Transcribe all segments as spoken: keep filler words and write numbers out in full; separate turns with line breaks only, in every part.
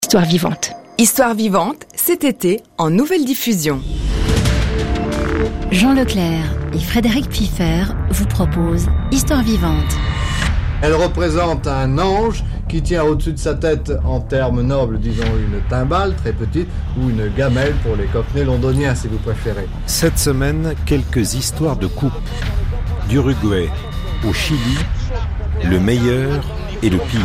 Histoire vivante.
Histoire vivante, cet été, en nouvelle diffusion.
Jean Leclerc et Frédéric Pfiffer vous proposent Histoire vivante.
Elle représente un ange qui tient au-dessus de sa tête, en termes nobles, disons une timbale très petite ou une gamelle pour les cockneys londoniens si vous préférez.
Cette semaine, quelques histoires de coupe. D'Uruguay au Chili, le meilleur et le pire.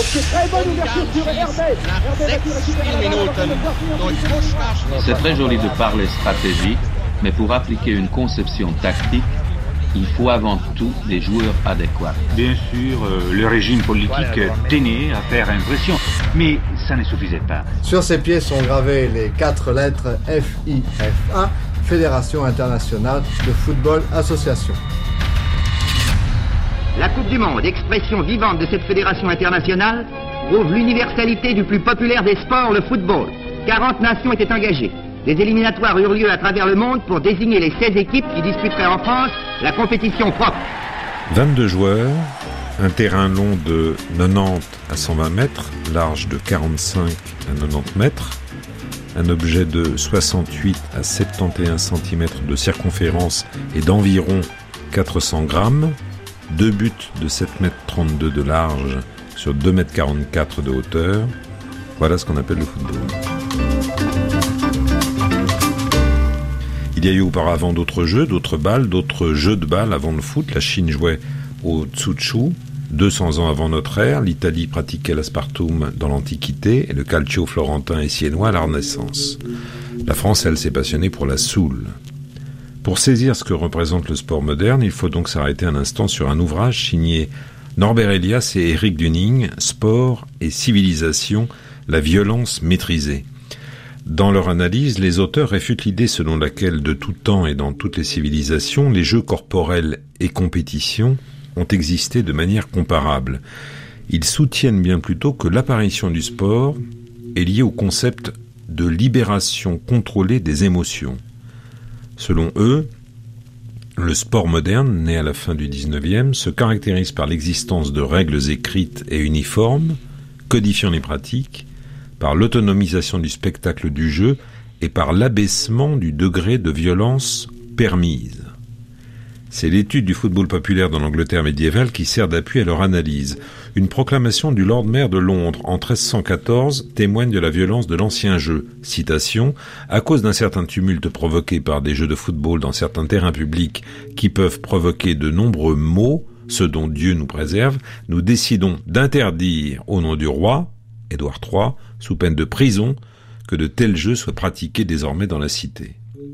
C'est très joli de parler stratégie, mais pour appliquer une conception tactique, il faut avant tout des joueurs adéquats.
Bien sûr, euh, le régime politique tenait à faire impression, mais ça ne suffisait pas.
Sur ses pieds sont gravées les quatre lettres F I F A, Fédération Internationale de Football Association.
La Coupe du Monde, expression vivante de cette fédération internationale, prouve l'universalité du plus populaire des sports, le football. quarante nations étaient engagées. Des éliminatoires eurent lieu à travers le monde pour désigner les seize équipes qui disputeraient en France la compétition propre.
vingt-deux joueurs, un terrain long de quatre-vingt-dix à cent vingt mètres, large de quarante-cinq à quatre-vingt-dix mètres, un objet de soixante-huit à soixante et onze centimètres de circonférence et d'environ quatre cents grammes, deux buts de sept mètres trente-deux de large sur deux mètres quarante-quatre de hauteur. Voilà ce qu'on appelle le football. Il y a eu auparavant d'autres jeux, d'autres balles, d'autres jeux de balles avant le foot. La Chine jouait au tsutshu deux cents ans avant notre ère. L'Italie pratiquait l'aspartum dans l'Antiquité et le calcio florentin et siennois à la Renaissance. La France, elle, s'est passionnée pour la soule. Pour saisir ce que représente le sport moderne, il faut donc s'arrêter un instant sur un ouvrage signé Norbert Elias et Éric Dunning, Sport et civilisation, la violence maîtrisée. Dans leur analyse, les auteurs réfutent l'idée selon laquelle, de tout temps et dans toutes les civilisations, les jeux corporels et compétitions ont existé de manière comparable. Ils soutiennent bien plutôt que l'apparition du sport est liée au concept de libération contrôlée des émotions. Selon eux, le sport moderne, né à la fin du dix-neuvième, se caractérise par l'existence de règles écrites et uniformes, codifiant les pratiques, par l'autonomisation du spectacle du jeu et par l'abaissement du degré de violence permise. C'est l'étude du football populaire dans l'Angleterre médiévale qui sert d'appui à leur analyse. Une proclamation du Lord Mayor de Londres en treize cent quatorze témoigne de la violence de l'ancien jeu. Citation, « À cause d'un certain tumulte provoqué par des jeux de football dans certains terrains publics qui peuvent provoquer de nombreux maux, ce dont Dieu nous préserve, nous décidons d'interdire au nom du roi, Édouard trois, sous peine de prison, que de tels jeux soient pratiqués désormais dans la cité. »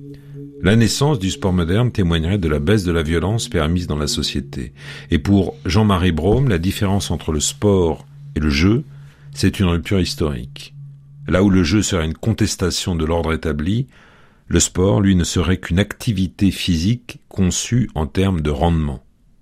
La naissance du sport moderne témoignerait de la baisse de la violence permise dans la société. Et pour Jean-Marie Brome, la différence entre le sport et le jeu, c'est une rupture historique. Là où le jeu serait une contestation de l'ordre établi, le sport, lui, ne serait qu'une activité physique conçue en termes de rendement.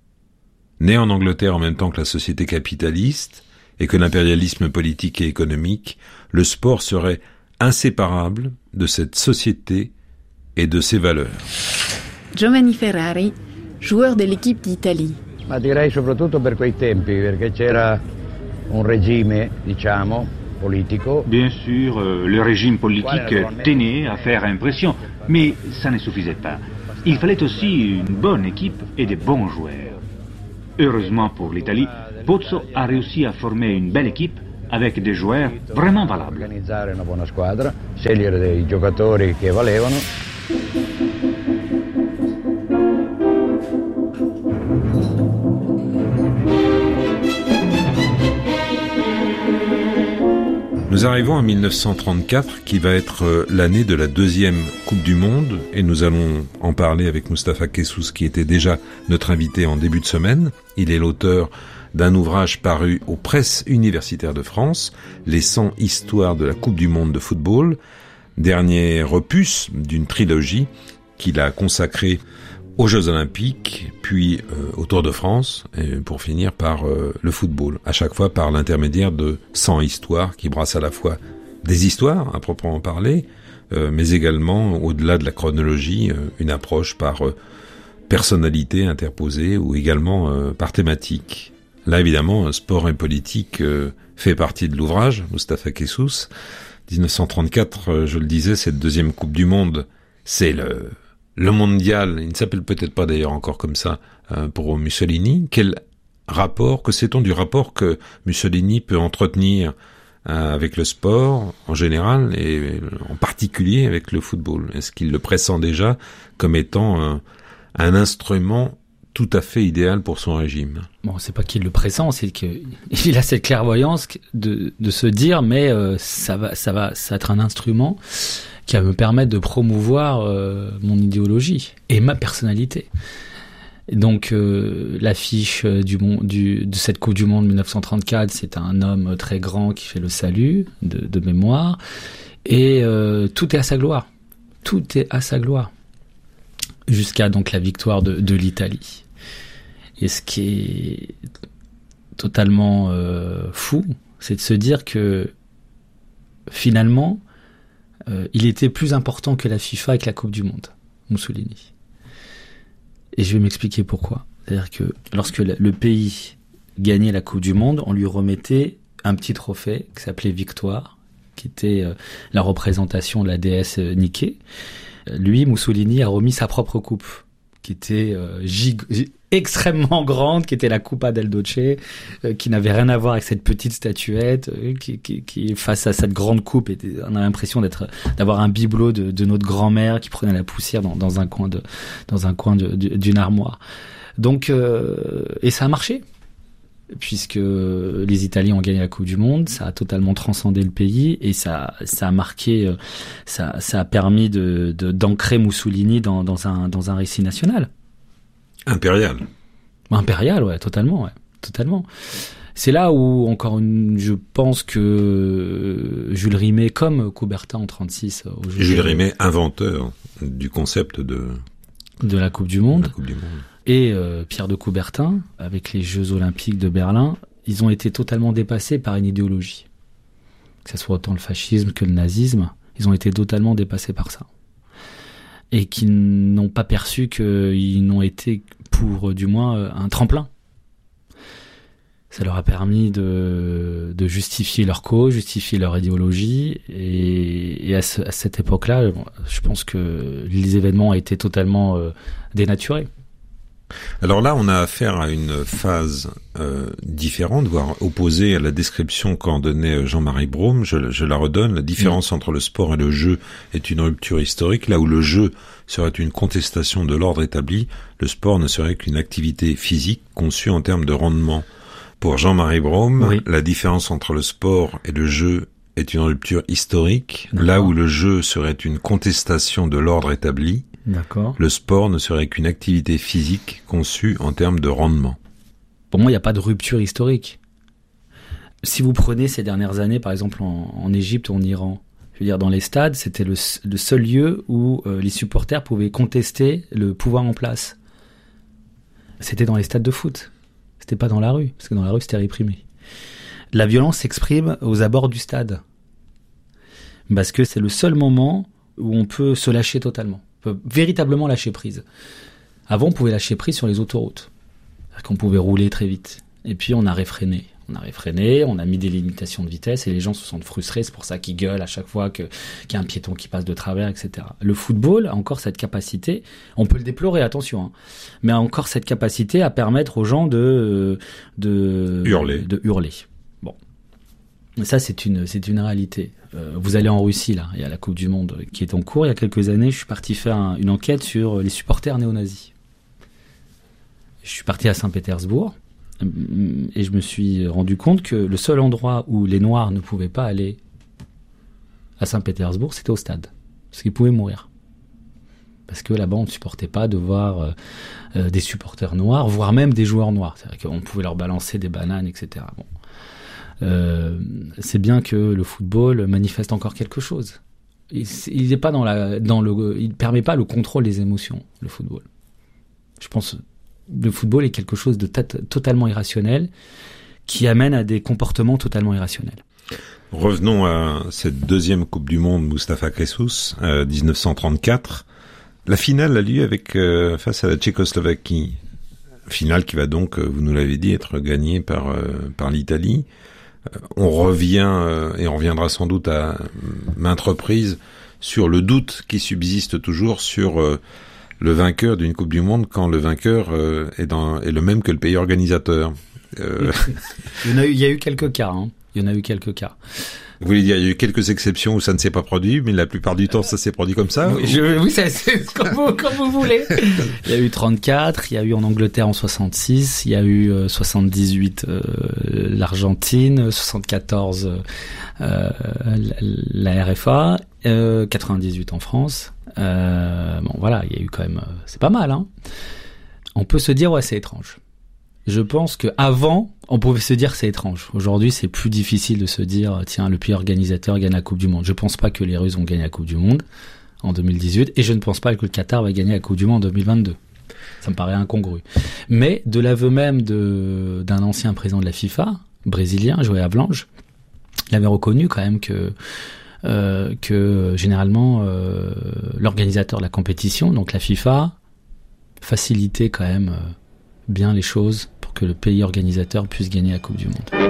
Né en Angleterre en même temps que la société capitaliste et que l'impérialisme politique et économique, le sport serait inséparable de cette société et de ses valeurs.
Giovanni Ferrari, joueur de l'équipe d'Italie.
Ma direi soprattutto per quei tempi, perché c'era un regime, diciamo, politico.
Bien sûr, euh, le régime politique tenait à faire impression, mais ça ne suffisait pas. Il fallait aussi une bonne équipe et des bons joueurs. Heureusement pour l'Italie, Pozzo a réussi à former une belle équipe avec des joueurs vraiment valables.
Organizzare una buona squadra, scegliere dei giocatori che valevano.
Nous arrivons à mille neuf cent trente-quatre, qui va être l'année de la deuxième Coupe du Monde, et nous allons en parler avec Moustapha Kessous, qui était déjà notre invité en début de semaine. Il est l'auteur d'un ouvrage paru aux Presses universitaires de France, Les cent histoires de la Coupe du Monde de football, dernier opus d'une trilogie qu'il a consacrée aux Jeux Olympiques, puis euh, au Tour de France, et pour finir par euh, le football, à chaque fois par l'intermédiaire de cent histoires qui brassent à la fois des histoires à proprement parler, euh, mais également, au-delà de la chronologie, euh, une approche par euh, personnalité interposée ou également euh, par thématique. Là, évidemment, sport et politique euh, fait partie de l'ouvrage, Moustapha Kessous. dix-neuf cent trente-quatre, je le disais, cette deuxième Coupe du Monde, c'est le, le mondial. Il ne s'appelle peut-être pas d'ailleurs encore comme ça euh, pour Mussolini. Quel rapport, que sait-on du rapport que Mussolini peut entretenir euh, avec le sport en général et en particulier avec le football? Est-ce qu'il le pressent déjà comme étant un, un instrument tout à fait idéal pour son régime?
Bon, c'est pas qu'il le pressent, c'est qu'il a cette clairvoyance de, de se dire, mais euh, ça va, ça va, ça va être un instrument qui va me permettre de promouvoir euh, mon idéologie et ma personnalité. Et donc, euh, l'affiche du, du, de cette Coupe du Monde dix-neuf cent trente-quatre, c'est un homme très grand qui fait le salut de, de mémoire, et euh, tout est à sa gloire. Tout est à sa gloire. Jusqu'à donc la victoire de, de l'Italie. Et ce qui est totalement euh, fou, c'est de se dire que finalement, euh, il était plus important que la FIFA avec la Coupe du Monde, Mussolini. Et je vais m'expliquer pourquoi. C'est-à-dire que lorsque le pays gagnait la Coupe du Monde, on lui remettait un petit trophée qui s'appelait Victoire, qui était euh, la représentation de la déesse Nike. Lui, Mussolini, a remis sa propre coupe, qui était euh, gig- extrêmement grande, qui était la Coupa del Doce, euh, qui n'avait rien à voir avec cette petite statuette, euh, qui, qui, qui, face à cette grande coupe, était, on a l'impression d'être, d'avoir un bibelot de, de notre grand-mère qui prenait la poussière dans, dans un coin de, dans un coin de, de, d'une armoire. Donc, euh, et ça a marché. Puisque les Italiens ont gagné la Coupe du Monde, ça a totalement transcendé le pays et ça, ça a marqué, ça, ça a permis de, de, d'ancrer Mussolini dans, dans un, dans un récit national.
Impérial.
Impérial, ouais, totalement, ouais, totalement. C'est là où, encore une, je pense que Jules Rimet, comme Coubertin en trente-six,
Jules Rimet, inventeur du concept de
de la Coupe du Monde.
La Coupe du Monde.
Et euh, Pierre de Coubertin, avec les Jeux Olympiques de Berlin, ils ont été totalement dépassés par une idéologie. Que ce soit autant le fascisme que le nazisme, ils ont été totalement dépassés par ça. Et qu'ils n'ont pas perçu qu'ils n'ont été, pour du moins, un tremplin. Ça leur a permis de, de justifier leur cause, justifier leur idéologie. Et, et à, ce, à cette époque-là, je pense que les événements ont été totalement euh, dénaturés.
Alors là, on a affaire à une phase euh, différente, voire opposée à la description qu'en donnait Jean-Marie Brome. Je, je la redonne. La différence mmh. entre le sport et le jeu est une rupture historique. Là où le jeu serait une contestation de l'ordre établi, le sport ne serait qu'une activité physique conçue en termes de rendement. Pour Jean-Marie Brome, oui. La différence entre le sport et le jeu est une rupture historique. D'accord. Là où le jeu serait une contestation de l'ordre établi, d'accord. Le sport ne serait qu'une activité physique conçue en termes de rendement.
Pour moi, il n'y a pas de rupture historique. Si vous prenez ces dernières années, par exemple en, en Égypte ou en Iran, je veux dire, dans les stades, c'était le, le seul lieu où euh, les supporters pouvaient contester le pouvoir en place. C'était dans les stades de foot. C'était pas dans la rue, parce que dans la rue, c'était réprimé. La violence s'exprime aux abords du stade. Parce que c'est le seul moment où on peut se lâcher totalement. On peut véritablement lâcher prise. Avant, on pouvait lâcher prise sur les autoroutes. C'est-à-dire qu'on pouvait rouler très vite. Et puis, on a réfréné. On a réfréné, on a mis des limitations de vitesse et les gens se sentent frustrés. C'est pour ça qu'ils gueulent à chaque fois que, qu'il y a un piéton qui passe de travers, et cetera. Le football a encore cette capacité, on peut le déplorer, attention, hein, mais a encore cette capacité à permettre aux gens de, de,
hurler.
de hurler. Bon. Ça, c'est une, c'est une réalité. Euh, vous allez en Russie, là. Il y a la Coupe du Monde qui est en cours. Il y a quelques années, je suis parti faire un, une enquête sur les supporters néo-nazis. Je suis parti à Saint-Pétersbourg. Et je me suis rendu compte que le seul endroit où les Noirs ne pouvaient pas aller à Saint-Pétersbourg, c'était au stade. Parce qu'ils pouvaient mourir. Parce que là-bas, on ne supportait pas de voir euh, des supporters noirs, voire même des joueurs noirs. C'est-à-dire qu'on pouvait leur balancer des bananes, et cetera. Bon. Euh, c'est bien que le football manifeste encore quelque chose. Il n'est pas dans la, dans le, il permet pas le contrôle des émotions, le football. Je pense... Le football est quelque chose de t- totalement irrationnel qui amène à des comportements totalement irrationnels.
Revenons à cette deuxième Coupe du Monde, Moustapha Kessous, euh, dix-neuf cent trente-quatre. La finale a lieu avec euh, face à la Tchécoslovaquie. Finale qui va donc, vous nous l'avez dit, être gagnée par euh, par l'Italie. on revient, euh, et on reviendra sans doute à maintes reprises, sur le doute qui subsiste toujours sur euh, le vainqueur d'une Coupe du Monde quand le vainqueur euh, est, dans, est le même que le pays organisateur. Euh...
il, y en a eu, il y a eu quelques cas, hein. Il y en a eu quelques cas.
Vous voulez dire, il y a eu quelques exceptions où ça ne s'est pas produit, mais la plupart du temps, ça s'est produit comme ça?
Oui, je, oui c'est, c'est comme, vous, comme vous voulez. Il y a eu trente-quatre, il y a eu en Angleterre en soixante-six, il y a eu euh, soixante-dix-huit euh, l'Argentine, soixante-quatorze euh, la R F A, euh, quatre-vingt-dix-huit en France. Euh, bon, voilà, il y a eu quand même... C'est pas mal, hein. On peut se dire, ouais, c'est étrange. Je pense que avant, on pouvait se dire c'est étrange. Aujourd'hui, c'est plus difficile de se dire tiens, le pays organisateur gagne la Coupe du Monde. Je pense pas que les Russes vont gagner la Coupe du Monde en deux mille dix-huit et je ne pense pas que le Qatar va gagner la Coupe du Monde en deux mille vingt-deux. Ça me paraît incongru. Mais de l'aveu même de d'un ancien président de la FIFA, brésilien, Joël Havelange, il avait reconnu quand même que euh, que généralement euh, l'organisateur de la compétition, donc la FIFA, facilitait quand même euh, bien les choses pour que le pays organisateur puisse gagner la Coupe du Monde.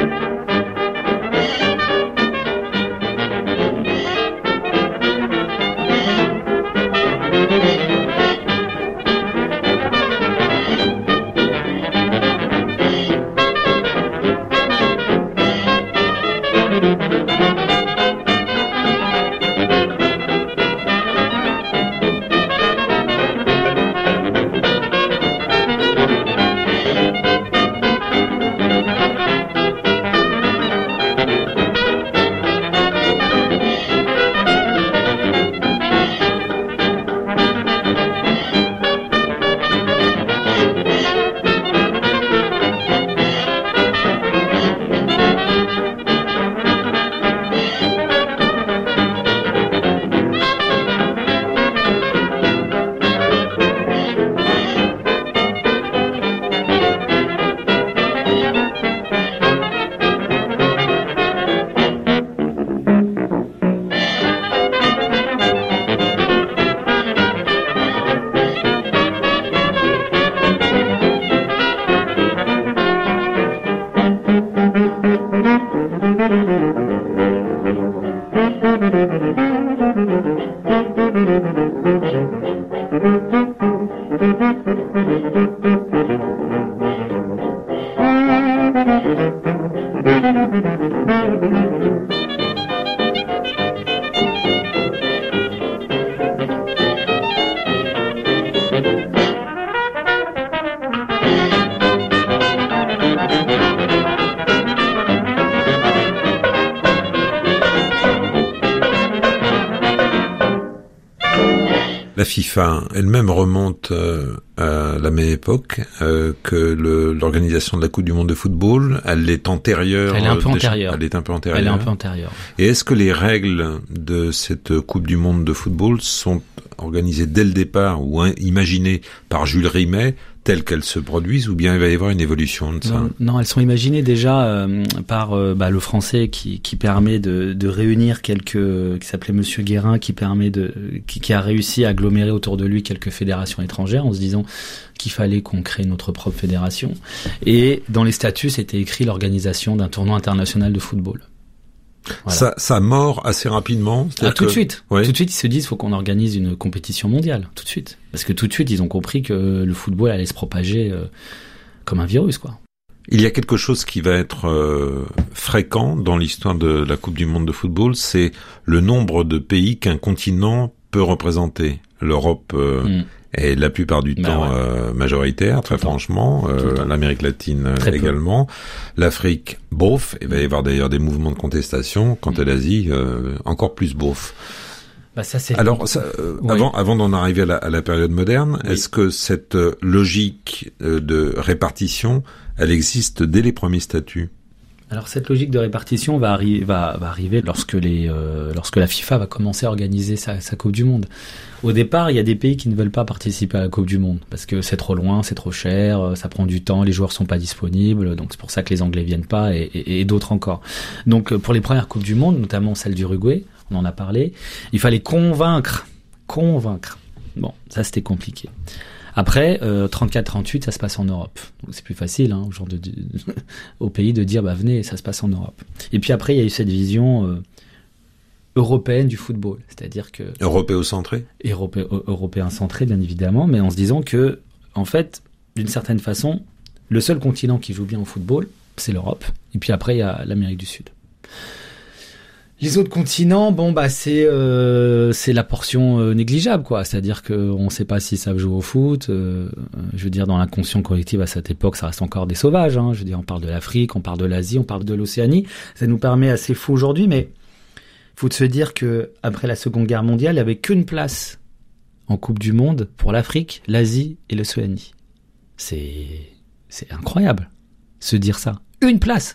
La FIFA elle-même remonte euh, à la même époque euh, que le, l'organisation de la Coupe du Monde de football. Elle est antérieure.
Elle est un peu
euh,
antérieure.
Elle est un peu antérieure.
Elle est un peu antérieure.
Et est-ce que les règles de cette Coupe du Monde de football sont organisées dès le départ ou hein, imaginées par Jules Rimet telles qu'elles se produisent, ou bien il va y avoir une évolution de ça?
Non, non, elles sont imaginées déjà euh, par euh, bah, le français qui, qui permet de, de réunir quelques, qui s'appelait Monsieur Guérin, qui permet de, qui, qui a réussi à agglomérer autour de lui quelques fédérations étrangères en se disant qu'il fallait qu'on crée notre propre fédération. Et dans les statuts, c'était écrit l'organisation d'un tournoi international de football. Voilà.
Ça, ça mord assez rapidement.
Ah, tout
que...
de suite.
Oui.
Tout de suite, ils se disent, faut qu'on organise une compétition mondiale. Tout de suite. Parce que tout de suite, ils ont compris que le football allait se propager euh, comme un virus, quoi.
Il y a quelque chose qui va être euh, fréquent dans l'histoire de la Coupe du Monde de football, c'est le nombre de pays qu'un continent peut représenter. L'Europe euh, mm. est la plupart du bah temps ouais. euh, majoritaire, très franchement. Euh, L'Amérique latine très également. Peu. L'Afrique, bof. Il va y avoir d'ailleurs des mouvements de contestation. Quant mm. à l'Asie, euh, encore plus bof.
Bah ça, c'est
Alors, ça, euh, oui. avant, avant d'en arriver à la, à la période moderne, oui. est-ce que cette euh, logique euh, de répartition, elle existe dès les premiers statuts?
Alors cette logique de répartition va, arri- va, va arriver lorsque, les, euh, lorsque la FIFA va commencer à organiser sa, sa Coupe du Monde. Au départ, il y a des pays qui ne veulent pas participer à la Coupe du Monde parce que c'est trop loin, c'est trop cher, ça prend du temps, les joueurs sont pas disponibles, donc c'est pour ça que les Anglais viennent pas et, et, et d'autres encore. Donc pour les premières Coupes du Monde, notamment celle d'Uruguay, on en a parlé, il fallait convaincre, convaincre. Bon, ça c'était compliqué. Après, euh, trente-quatre trente-huit, ça se passe en Europe. Donc c'est plus facile, hein, au, genre de, de, au pays de dire, bah venez, ça se passe en Europe. Et puis après, il y a eu cette vision euh, européenne du football, c'est-à-dire que
européocentré,
europé, européen centré, bien évidemment, mais en se disant que, en fait, d'une certaine façon, le seul continent qui joue bien au football, c'est l'Europe. Et puis après, il y a l'Amérique du Sud. Les autres continents, bon bah c'est euh, c'est la portion euh, négligeable, quoi. C'est-à-dire que on sait pas si ça joue au foot. Euh, je veux dire, dans l'inconscient collectif à cette époque, ça reste encore des sauvages. Hein. Je veux dire, on parle de l'Afrique, on parle de l'Asie, on parle de l'Océanie. Ça nous permet assez fou aujourd'hui, mais faut se dire que après la Seconde Guerre mondiale, il y avait qu'une place en Coupe du Monde pour l'Afrique, l'Asie et l'Océanie. C'est c'est incroyable, se dire ça. Une place.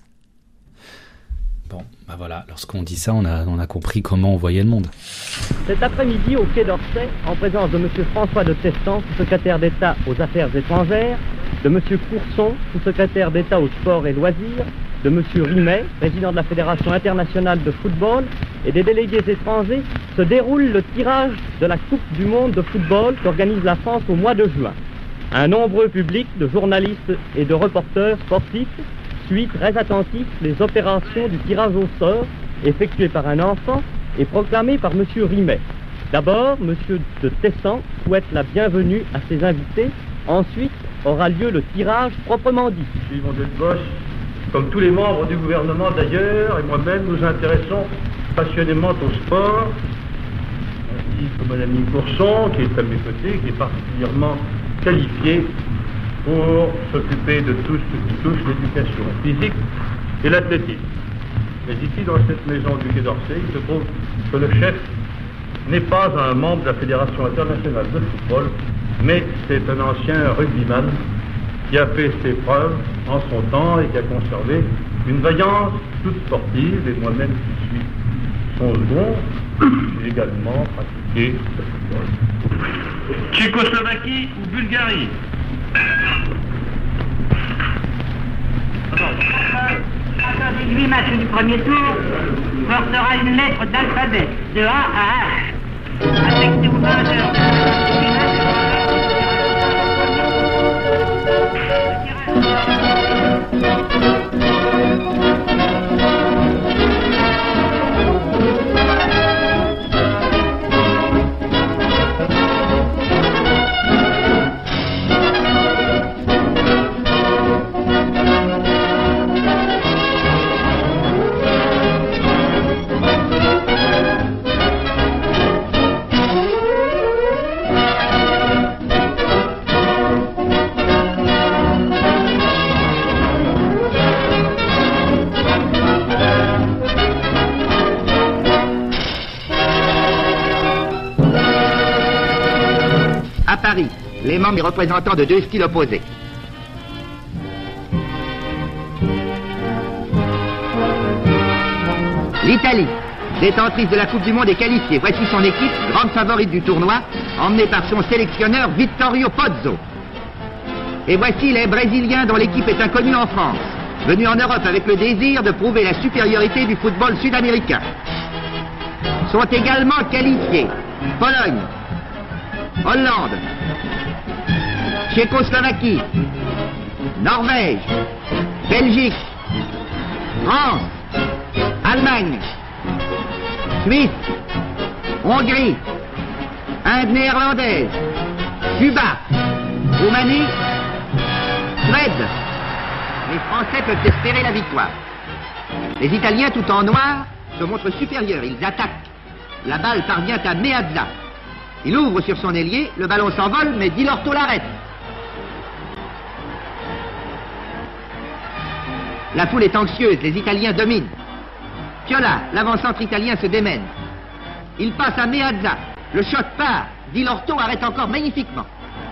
Bon, bah voilà, lorsqu'on dit ça, on a, on a compris comment on voyait le monde.
Cet après-midi, au Quai d'Orsay, en présence de M. François de Testan, sous-secrétaire d'État aux Affaires étrangères, de M. Courson, sous-secrétaire d'État aux Sports et Loisirs, de M. Rimet, président de la Fédération internationale de football, et des délégués étrangers, se déroule le tirage de la Coupe du monde de football qu'organise la France au mois de juin. Un nombreux public de journalistes et de reporters sportifs suit très attentif les opérations du tirage au sort effectué par un enfant et proclamé par M. Rimet. D'abord, M. de Tessan souhaite la bienvenue à ses invités. Ensuite, aura lieu le tirage proprement dit.
Yvon Delboche, comme tous les membres du gouvernement d'ailleurs, et moi-même, nous intéressons passionnément au sport, ainsi que Mme Courson, qui est à mes côtés, qui est particulièrement qualifiée pour s'occuper de tout ce qui touche l'éducation physique et l'athlétisme. Mais ici, dans cette maison du Quai d'Orsay, il se trouve que le chef n'est pas un membre de la Fédération internationale de football, mais c'est un ancien rugbyman qui a fait ses preuves en son temps et qui a conservé une vaillance toute sportive. Et moi-même, qui suis son second, j'ai également pratiqué le football. Tchécoslovaquie ou Bulgarie?
Entre les huit matchs du premier tour portera une lettre d'alphabet de A à H. Affecté au vainqueur
Paris, les membres et représentants de deux styles opposés. L'Italie, détentrice de la Coupe du Monde est qualifiée. Voici son équipe, grande favorite du tournoi, emmenée par son sélectionneur Vittorio Pozzo. Et voici les Brésiliens dont l'équipe est inconnue en France, venus en Europe avec le désir de prouver la supériorité du football sud-américain. Sont également qualifiés Pologne, Hollande, Tchécoslovaquie, Norvège, Belgique, France, Allemagne, Suisse, Hongrie, Inde néerlandaise, Cuba, Roumanie, Suède. Les Français peuvent espérer la victoire. Les Italiens, tout en noir, se montrent supérieurs. Ils attaquent. La balle parvient à Meazza. Il ouvre sur son ailier, le ballon s'envole, mais Di Lorto l'arrête. La foule est anxieuse, les Italiens dominent. Piola, l'avant-centre italien, se démène. Il passe à Meazza. Le shot part. Di Lorto arrête encore magnifiquement.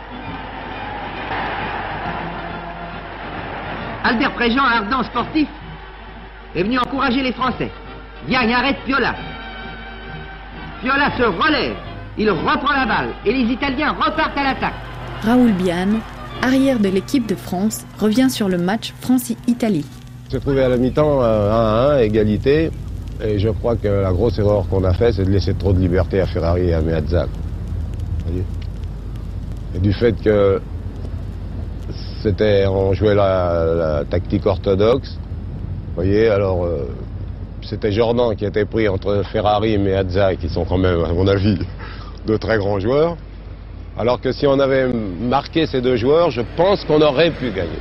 Albert Préjean, ardent sportif, est venu encourager les Français. Diagne arrête Piola. Piola se relève. Il reprend la balle et les Italiens repartent à l'attaque.
Raoul Biane, arrière de l'équipe de France, revient sur le match France-Italie.
On s'est trouvé à la mi-temps un à un, égalité. Et je crois que la grosse erreur qu'on a faite, c'est de laisser trop de liberté à Ferrari et à Meazza. Et du fait que c'était, on jouait la, la tactique orthodoxe, vous voyez, alors euh, c'était Jordan qui était pris entre Ferrari et Meazza, qui sont quand même, à mon avis, de très grands joueurs. Alors que si on avait marqué ces deux joueurs, je pense qu'on aurait pu gagner.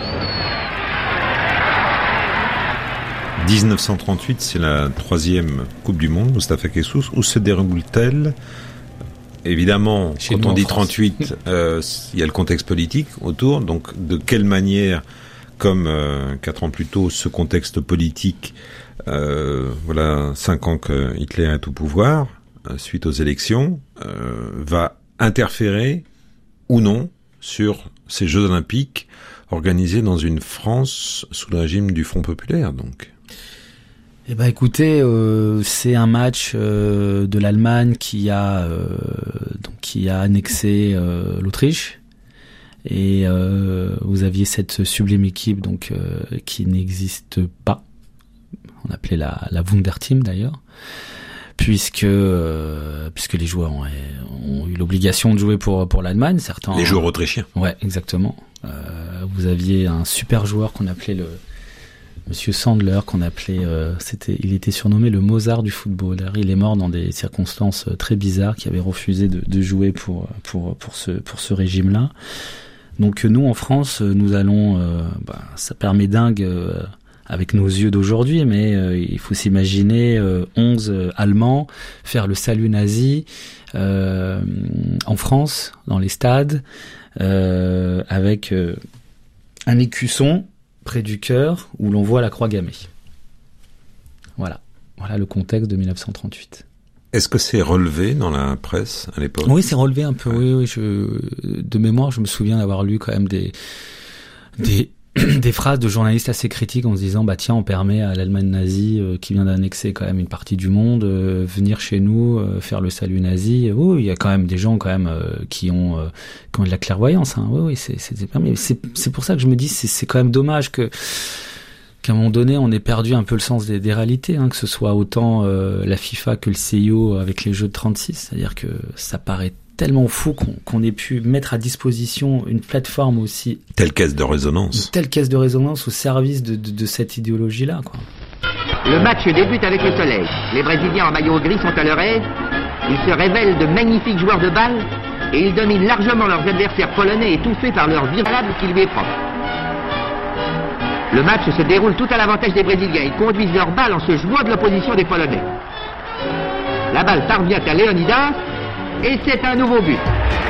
dix-neuf cent trente-huit, c'est la troisième Coupe du Monde, Moustapha Kessous. Où se déroule-t-elle ? Évidemment, Chez quand on dit trente-huit, euh, il y a le contexte politique autour. Donc, de quelle manière, comme euh, quatre ans plus tôt, ce contexte politique, euh, voilà, cinq ans que Hitler est au pouvoir, euh, suite aux élections, euh, va interférer ou non sur ces Jeux Olympiques organisés dans une France sous le régime du Front Populaire, donc.
Eh ben, écoutez, euh, c'est un match euh, de l'Allemagne qui a euh, donc qui a annexé euh, l'Autriche, et euh, vous aviez cette sublime équipe donc euh, qui n'existe pas. On appelait la la Wunderteam d'ailleurs, puisque euh, puisque les joueurs ont, ont eu l'obligation de jouer pour pour l'Allemagne. Certains
les joueurs autrichiens.
Ouais, exactement. Euh, vous aviez un super joueur qu'on appelait le Monsieur Sandler, qu'on appelait, euh, c'était, il était surnommé le Mozart du football. Il est mort dans des circonstances très bizarres, qui avait refusé de, de jouer pour pour pour ce pour ce régime-là. Donc nous en France, nous allons, euh, bah, ça permet dingue euh, avec nos yeux d'aujourd'hui, mais euh, il faut s'imaginer euh, onze euh, Allemands faire le salut nazi euh, en France, dans les stades, euh, avec euh, un écusson près du cœur où l'on voit la croix gammée. Voilà. Voilà le contexte de dix-neuf cent trente-huit.
Est-ce que c'est relevé dans la presse à l'époque ?
Oui, c'est relevé un peu. Ouais. Oui, oui. Je, de mémoire, je me souviens d'avoir lu quand même des des des phrases de journalistes assez critiques en se disant bah tiens, on permet à l'Allemagne nazie euh, qui vient d'annexer quand même une partie du monde euh, venir chez nous euh, faire le salut nazi. Oui, il y a quand même des gens quand même euh, qui ont euh, qui ont de la clairvoyance. Hein. Oui, oui, c'est c'est permis. C'est c'est pour ça que je me dis c'est c'est quand même dommage que qu'à un moment donné on ait perdu un peu le sens des, des réalités, hein, que ce soit autant euh, la FIFA que le C I O avec les Jeux de trente-six. C'est-à-dire que ça paraît tellement fou qu'on qu'on ait pu mettre à disposition une plateforme aussi...
Telle caisse de résonance.
Une telle caisse de résonance au service de, de, de cette idéologie-là, quoi.
Le match débute avec le soleil. Les Brésiliens en maillot gris sont à leur aise. Ils se révèlent de magnifiques joueurs de balle et ils dominent largement leurs adversaires polonais étouffés par leur virable qui lui est propre. Le match se déroule tout à l'avantage des Brésiliens. Ils conduisent leur balle en se jouant de l'opposition des Polonais. La balle parvient à Leonidas. Et c'est un nouveau but.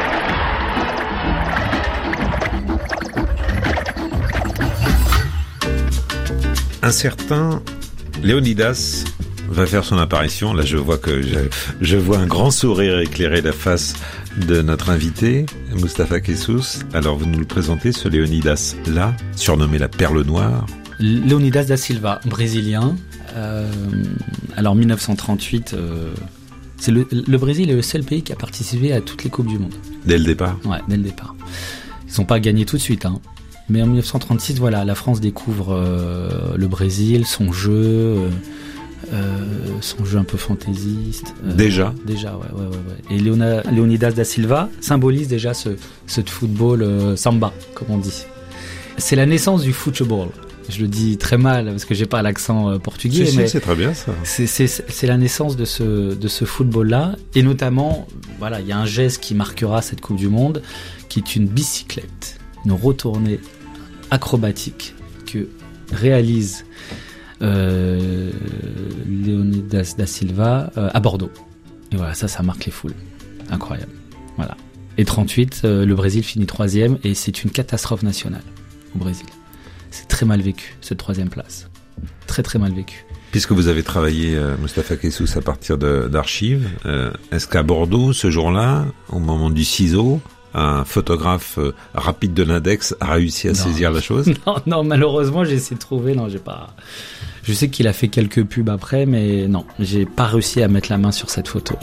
Un certain Leonidas va faire son apparition. Là, je vois que je, je vois un grand sourire éclairer la face de notre invité, Moustapha Kessous. Alors, vous nous le présentez, ce Leonidas-là, surnommé la Perle Noire.
Leonidas da Silva, brésilien. Euh, alors, dix-neuf cent trente-huit... Euh... C'est le, le Brésil est le seul pays qui a participé à toutes les Coupes du Monde.
Dès le départ ?
Ouais, dès le départ. Ils n'ont pas gagné tout de suite, hein. Mais en dix-neuf cent trente-six, voilà, la France découvre euh, le Brésil, son jeu, euh, euh, son jeu un peu fantaisiste.
Euh, déjà
Déjà, ouais, ouais, ouais. ouais. Et Leona, Leonidas da Silva symbolise déjà ce, ce football euh, samba, comme on dit. C'est la naissance du football. Je le dis très mal parce que j'ai pas l'accent euh, portugais,
si,
mais
si, c'est très bien ça.
C'est, c'est, c'est la naissance de ce de ce football-là, et notamment, voilà, il y a un geste qui marquera cette Coupe du Monde, qui est une bicyclette, une retournée acrobatique que réalise euh, Leonidas da Silva euh, à Bordeaux. Et voilà, ça, ça marque les foules, incroyable. Voilà. Et trente-huit, euh, le Brésil finit troisième, et c'est une catastrophe nationale au Brésil. C'est très mal vécu, cette troisième place. Très très mal vécu.
Puisque vous avez travaillé, euh, Moustapha Kessous, à partir de, d'archives, euh, est-ce qu'à Bordeaux, ce jour-là, au moment du ciseau, un photographe euh, rapide de l'index a réussi à non. saisir la chose ?
Non, non, malheureusement, j'ai essayé de trouver. Non, j'ai pas. Je sais qu'il a fait quelques pubs après, mais non, j'ai pas réussi à mettre la main sur cette photo.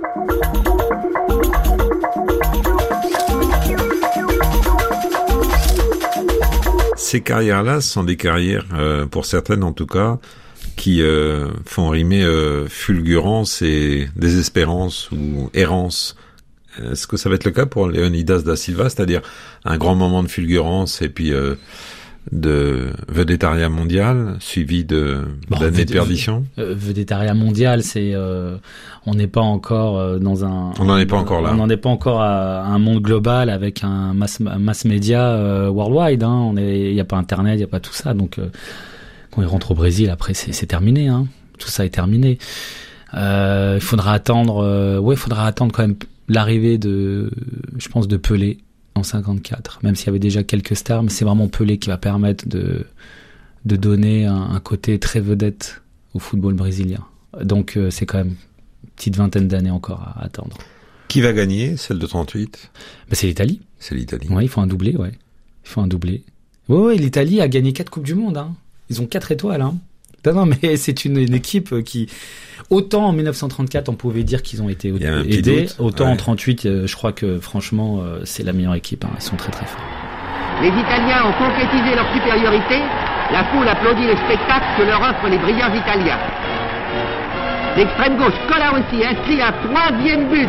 Ces carrières-là sont des carrières, euh, pour certaines en tout cas, qui euh, font rimer euh, fulgurance et désespérance ou errance. Est-ce que ça va être le cas pour Leonidas da Silva, c'est-à-dire un grand moment de fulgurance et puis euh, de vedettariat mondial suivi de bon, d'années de perdition?
euh, Vedettariat mondial, c'est euh, on n'est pas encore euh, dans un.
On n'en est pas encore là.
On n'en est pas encore à, à un monde global avec un mass mass média euh, worldwide. Hein. On est, il y a pas Internet, il y a pas tout ça. Donc euh, quand il rentre au Brésil, après c'est, c'est terminé. Hein. Tout ça est terminé. Euh, il faudra attendre. Euh, ouais, il faudra attendre quand même l'arrivée de, je pense, de Pelé en cinquante-quatre, même s'il y avait déjà quelques stars, mais c'est vraiment Pelé qui va permettre de de donner un, un côté très vedette au football brésilien. Donc euh, c'est quand même une petite vingtaine d'années encore à, à attendre.
Qui va gagner, celle de trente-huit?
Ben, c'est l'Italie.
C'est l'Italie.
Ouais, il faut un doublé, ouais. Il faut un doublé. Ouais, ouais, l'Italie a gagné quatre Coupes du Monde, hein. Ils ont quatre étoiles, hein. Non, non, mais c'est une, une équipe qui, autant en dix-neuf cent trente-quatre, on pouvait dire qu'ils ont été aidés, autant ouais. En trente-huit, euh, je crois que franchement, euh, c'est la meilleure équipe. Hein. Ils sont très très forts.
Les Italiens ont concrétisé leur supériorité. La foule applaudit le spectacle que leur offrent les brillants Italiens. L'extrême gauche, Cola aussi, inscrit un troisième but.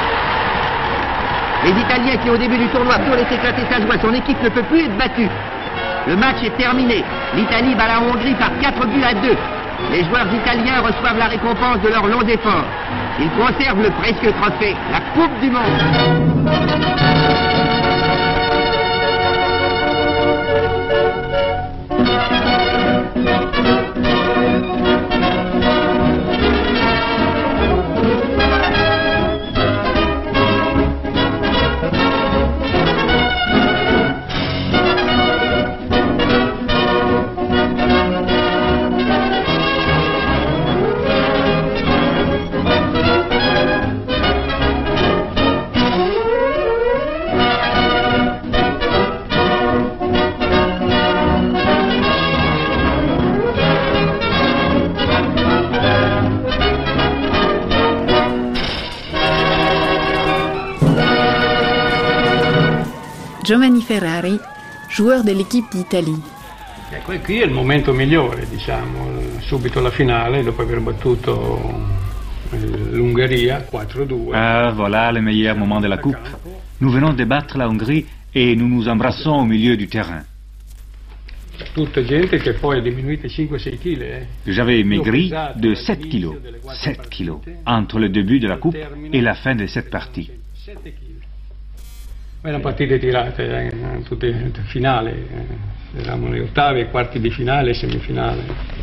Les Italiens qui, au début du tournoi, pour laisser éclater sa joie, son équipe ne peut plus être battue. Le match est terminé. L'Italie bat la Hongrie par quatre buts à deux. Les joueurs italiens reçoivent la récompense de leurs longs efforts. Ils conservent le précieux trophée, la Coupe du Monde.
Giovanni Ferrari, joueur de l'équipe d'Italie.
Qui è il momento migliore, diciamo, subito la finale, dopo aver battuto l'Ungheria quatre deux.
Ah, voilà le meilleur moment de la Coupe. Nous venons de battre la Hongrie et nous nous embrassons au milieu du terrain.
Tutta gente che poi è diminuita cinque sei chili. Eh.
J'avais maigri de sept kilos. sept kilos. Entre le début de la Coupe et la fin de cette partie.
Erano partite tirate, eh, tutte finali, eh, eravamo le ottave, quarti di finale e semifinale.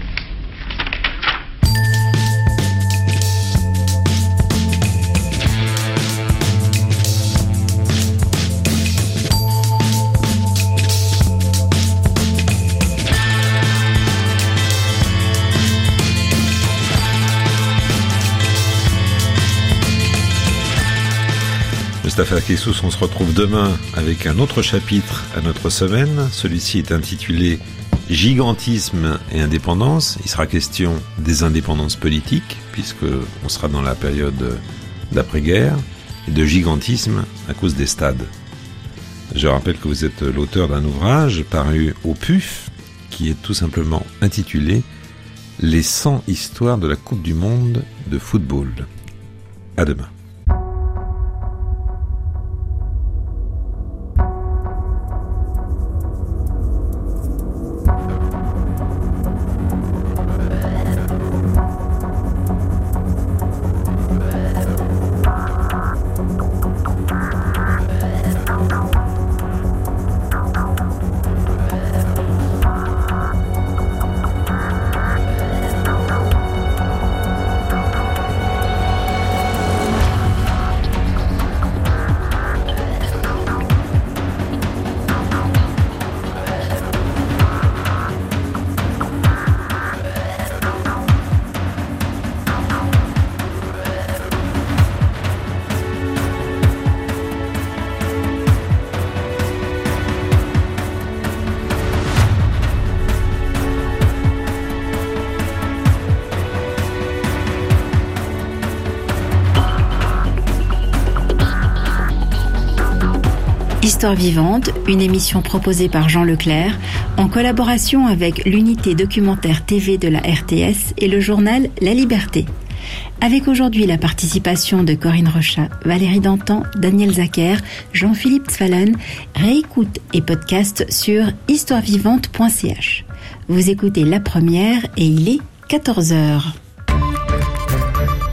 Mustapha Kessous, on se retrouve demain avec un autre chapitre à notre semaine. Celui-ci est intitulé Gigantisme et indépendance. Il sera question des indépendances politiques, puisque on sera dans la période d'après-guerre, et de gigantisme à cause des stades. Je rappelle que vous êtes l'auteur d'un ouvrage paru au P U F, qui est tout simplement intitulé Les cent histoires de la Coupe du Monde de football. À demain.
Histoire vivante, une émission proposée par Jean Leclerc en collaboration avec l'unité documentaire T V de la R T S et le journal La Liberté. avec aujourd'hui la participation de Corinne Rochat, Valérie Dantan, Daniel Zacher, Jean-Philippe Zwalen. Réécoute et podcast sur histoire vivante point c h. Vous écoutez La Première et il est quatorze heures.